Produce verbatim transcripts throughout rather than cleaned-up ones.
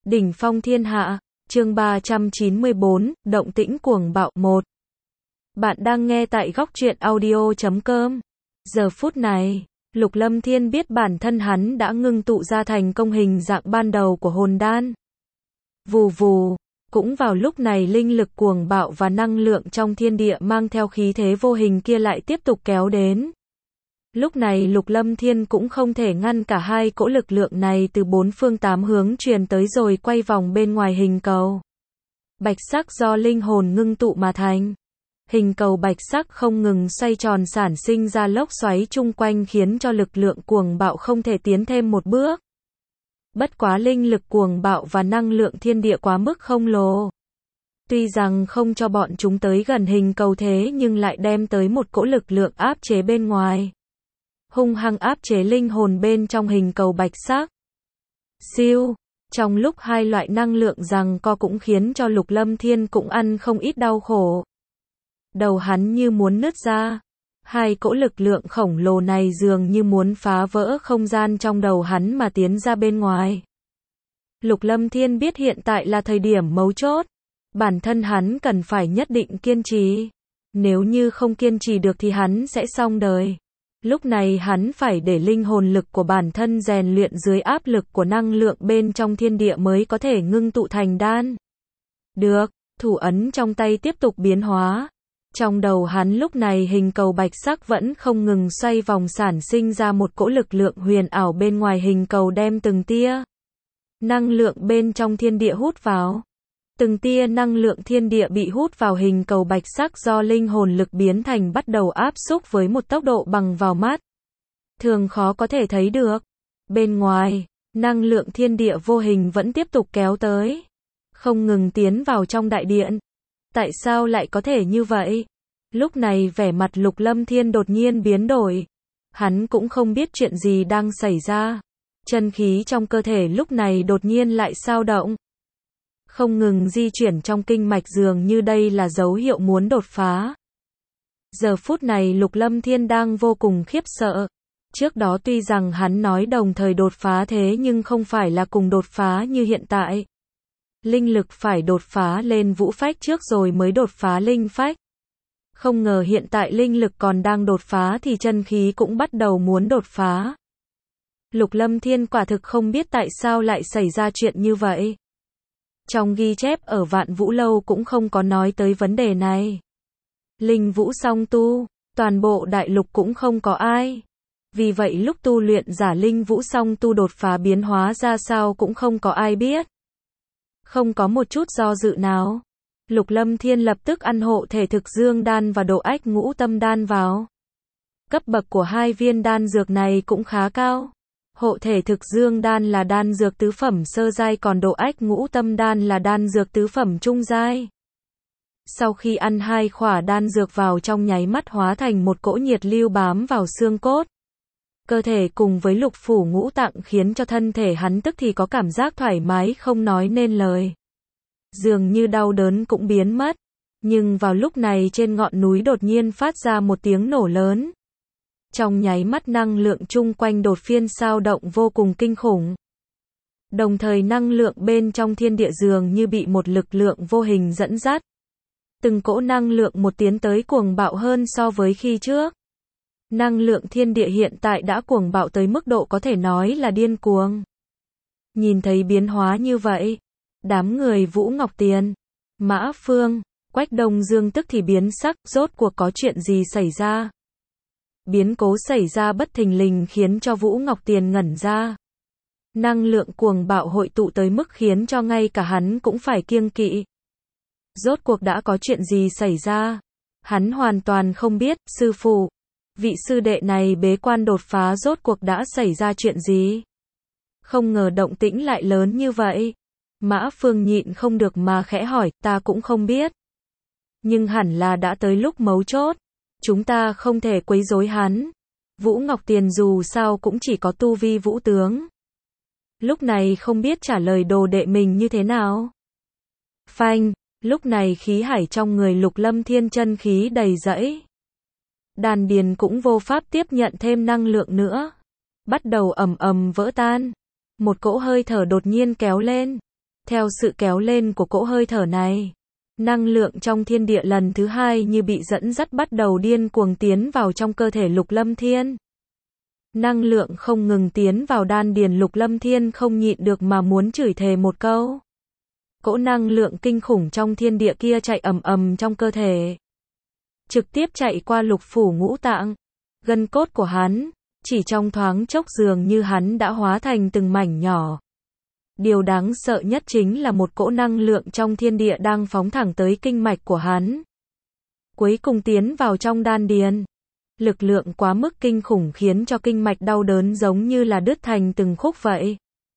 Đỉnh phong thiên hạ, chương ba trăm chín mươi bốn, động tĩnh cuồng bạo một. Bạn đang nghe tại góc truyện audio chấm com. Giờ phút này, Lục Lâm Thiên biết bản thân hắn đã ngưng tụ ra thành công hình dạng ban đầu của hồn đan. Vù vù, cũng vào lúc này linh lực cuồng bạo và năng lượng trong thiên địa mang theo khí thế vô hình kia lại tiếp tục kéo đến. Lúc này Lục Lâm Thiên cũng không thể ngăn cả hai cỗ lực lượng này từ bốn phương tám hướng truyền tới rồi quay vòng bên ngoài hình cầu. Bạch sắc do linh hồn ngưng tụ mà thành. Hình cầu bạch sắc không ngừng xoay tròn sản sinh ra lốc xoáy chung quanh khiến cho lực lượng cuồng bạo không thể tiến thêm một bước. Bất quá linh lực cuồng bạo và năng lượng thiên địa quá mức khổng lồ. Tuy rằng không cho bọn chúng tới gần hình cầu thế nhưng lại đem tới một cỗ lực lượng áp chế bên ngoài. Hung hăng áp chế linh hồn bên trong hình cầu bạch sắc. Siêu, trong lúc hai loại năng lượng giằng co cũng khiến cho Lục Lâm Thiên cũng ăn không ít đau khổ. Đầu hắn như muốn nứt ra. Hai cỗ lực lượng khổng lồ này dường như muốn phá vỡ không gian trong đầu hắn mà tiến ra bên ngoài. Lục Lâm Thiên biết hiện tại là thời điểm mấu chốt. Bản thân hắn cần phải nhất định kiên trì. Nếu như không kiên trì được thì hắn sẽ xong đời. Lúc này hắn phải để linh hồn lực của bản thân rèn luyện dưới áp lực của năng lượng bên trong thiên địa mới có thể ngưng tụ thành đan. Được, thủ ấn trong tay tiếp tục biến hóa. Trong đầu hắn lúc này hình cầu bạch sắc vẫn không ngừng xoay vòng sản sinh ra một cỗ lực lượng huyền ảo bên ngoài hình cầu đem từng tia năng lượng bên trong thiên địa hút vào. Từng tia năng lượng thiên địa bị hút vào hình cầu bạch sắc do linh hồn lực biến thành bắt đầu áp xúc với một tốc độ bằng vào mắt. Thường khó có thể thấy được. Bên ngoài, năng lượng thiên địa vô hình vẫn tiếp tục kéo tới. Không ngừng tiến vào trong đại điện. Tại sao lại có thể như vậy? Lúc này vẻ mặt Lục Lâm Thiên đột nhiên biến đổi. Hắn cũng không biết chuyện gì đang xảy ra. Chân khí trong cơ thể lúc này đột nhiên lại xao động. Không ngừng di chuyển trong kinh mạch dường như đây là dấu hiệu muốn đột phá. Giờ phút này Lục Lâm Thiên đang vô cùng khiếp sợ. Trước đó tuy rằng hắn nói đồng thời đột phá thế nhưng không phải là cùng đột phá như hiện tại. Linh lực phải đột phá lên vũ phách trước rồi mới đột phá linh phách. Không ngờ hiện tại linh lực còn đang đột phá thì chân khí cũng bắt đầu muốn đột phá. Lục Lâm Thiên quả thực không biết tại sao lại xảy ra chuyện như vậy. Trong ghi chép ở Vạn Vũ Lâu cũng không có nói tới vấn đề này. Linh vũ song tu, toàn bộ đại lục cũng không có ai. Vì vậy lúc tu luyện giả linh vũ song tu đột phá biến hóa ra sao cũng không có ai biết. Không có một chút do dự nào. Lục Lâm Thiên lập tức ăn hộ thể thực dương đan và độ ách ngũ tâm đan vào. Cấp bậc của hai viên đan dược này cũng khá cao. Hộ thể thực dương đan là đan dược tứ phẩm sơ giai còn độ ách ngũ tâm đan là đan dược tứ phẩm trung giai. Sau khi ăn hai khỏa đan dược vào trong nháy mắt hóa thành một cỗ nhiệt lưu bám vào xương cốt. Cơ thể cùng với lục phủ ngũ tạng khiến cho thân thể hắn tức thì có cảm giác thoải mái không nói nên lời. Dường như đau đớn cũng biến mất. Nhưng vào lúc này trên ngọn núi đột nhiên phát ra một tiếng nổ lớn. Trong nháy mắt năng lượng chung quanh đột phiên sao động vô cùng kinh khủng. Đồng thời năng lượng bên trong thiên địa dường như bị một lực lượng vô hình dẫn dắt. Từng cỗ năng lượng một tiến tới cuồng bạo hơn so với khi trước. Năng lượng thiên địa hiện tại đã cuồng bạo tới mức độ có thể nói là điên cuồng. Nhìn thấy biến hóa như vậy, đám người Vũ Ngọc Tiền, Mã Phương, Quách Đông Dương tức thì biến sắc, rốt cuộc có chuyện gì xảy ra? Biến cố xảy ra bất thình lình khiến cho Vũ Ngọc Tiền ngẩn ra. Năng lượng cuồng bạo hội tụ tới mức khiến cho ngay cả hắn cũng phải kiêng kỵ. Rốt cuộc đã có chuyện gì xảy ra? Hắn hoàn toàn không biết, sư phụ. Vị sư đệ này bế quan đột phá rốt cuộc đã xảy ra chuyện gì? Không ngờ động tĩnh lại lớn như vậy. Mã Phương nhịn không được mà khẽ hỏi, ta cũng không biết. Nhưng hẳn là đã tới lúc mấu chốt. Chúng ta không thể quấy rối hắn. Vũ Ngọc Tiền dù sao cũng chỉ có tu vi vũ tướng. Lúc này không biết trả lời đồ đệ mình như thế nào. Phanh, lúc này khí hải trong người Lục Lâm Thiên chân khí đầy rẫy. Đan điền cũng vô pháp tiếp nhận thêm năng lượng nữa. Bắt đầu ầm ầm vỡ tan. Một cỗ hơi thở đột nhiên kéo lên. Theo sự kéo lên của cỗ hơi thở này, năng lượng trong thiên địa lần thứ hai như bị dẫn dắt bắt đầu điên cuồng tiến vào trong cơ thể Lục Lâm Thiên. Năng lượng không ngừng tiến vào đan điền Lục Lâm Thiên không nhịn được mà muốn chửi thề một câu. Cỗ năng lượng kinh khủng trong thiên địa kia chạy ầm ầm trong cơ thể, trực tiếp chạy qua lục phủ ngũ tạng, gân cốt của hắn, chỉ trong thoáng chốc dường như hắn đã hóa thành từng mảnh nhỏ. Điều đáng sợ nhất chính là một cỗ năng lượng trong thiên địa đang phóng thẳng tới kinh mạch của hắn, cuối cùng tiến vào trong đan điền. Lực lượng quá mức kinh khủng khiến cho kinh mạch đau đớn giống như là đứt thành từng khúc vậy.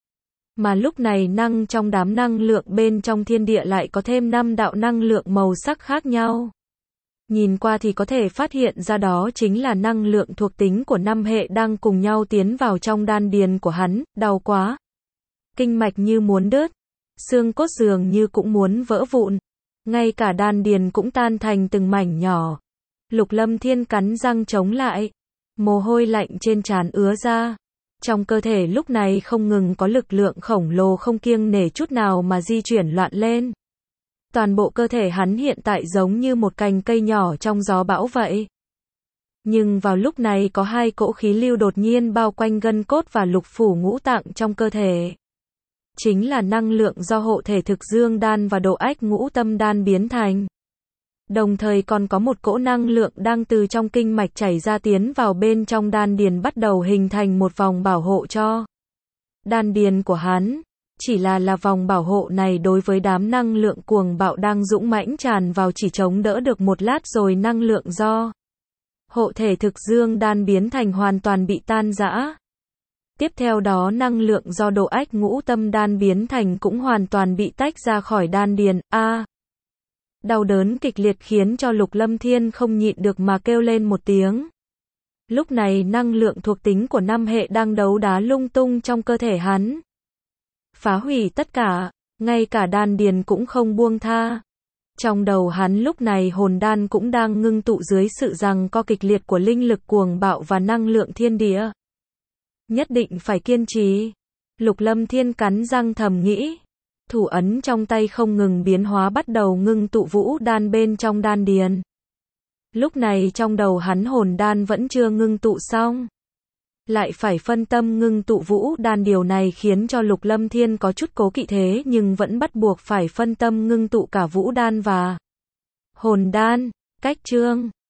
Mà lúc này năng trong đám năng lượng bên trong thiên địa lại có thêm năm đạo năng lượng màu sắc khác nhau. Nhìn qua thì có thể phát hiện ra đó chính là năng lượng thuộc tính của năm hệ đang cùng nhau tiến vào trong đan điền của hắn. Đau quá. Kinh mạch như muốn đứt, xương cốt dường như cũng muốn vỡ vụn, ngay cả đan điền cũng tan thành từng mảnh nhỏ. Lục Lâm Thiên cắn răng chống lại, mồ hôi lạnh trên trán ứa ra. Trong cơ thể lúc này không ngừng có lực lượng khổng lồ không kiêng nể chút nào mà di chuyển loạn lên. Toàn bộ cơ thể hắn hiện tại giống như một cành cây nhỏ trong gió bão vậy. Nhưng vào lúc này có hai cỗ khí lưu đột nhiên bao quanh gân cốt và lục phủ ngũ tạng trong cơ thể. Chính là năng lượng do hộ thể thực dương đan và độ ách ngũ tâm đan biến thành. Đồng thời còn có một cỗ năng lượng đang từ trong kinh mạch chảy ra tiến vào bên trong đan điền bắt đầu hình thành một vòng bảo hộ cho đan điền của hắn. Chỉ là là vòng bảo hộ này đối với đám năng lượng cuồng bạo đang dũng mãnh tràn vào chỉ chống đỡ được một lát rồi năng lượng do hộ thể thực dương đan biến thành hoàn toàn bị tan rã. Tiếp theo đó năng lượng do độ ách ngũ tâm đan biến thành cũng hoàn toàn bị tách ra khỏi đan điền. A à, đau đớn kịch liệt khiến cho Lục Lâm Thiên không nhịn được mà kêu lên một tiếng. Lúc này năng lượng thuộc tính của năm hệ đang đấu đá lung tung trong cơ thể hắn, phá hủy tất cả, ngay cả đan điền cũng không buông tha. Trong đầu hắn lúc này hồn đan cũng đang ngưng tụ dưới sự giằng co kịch liệt của linh lực cuồng bạo và năng lượng thiên địa. Nhất định phải kiên trì. Lục Lâm Thiên cắn răng thầm nghĩ. Thủ ấn trong tay không ngừng biến hóa bắt đầu ngưng tụ vũ đan bên trong đan điền. Lúc này trong đầu hắn hồn đan vẫn chưa ngưng tụ xong, lại phải phân tâm ngưng tụ vũ đan, điều này khiến cho Lục Lâm Thiên có chút cố kỵ thế nhưng vẫn bắt buộc phải phân tâm ngưng tụ cả vũ đan và hồn đan. Cách chương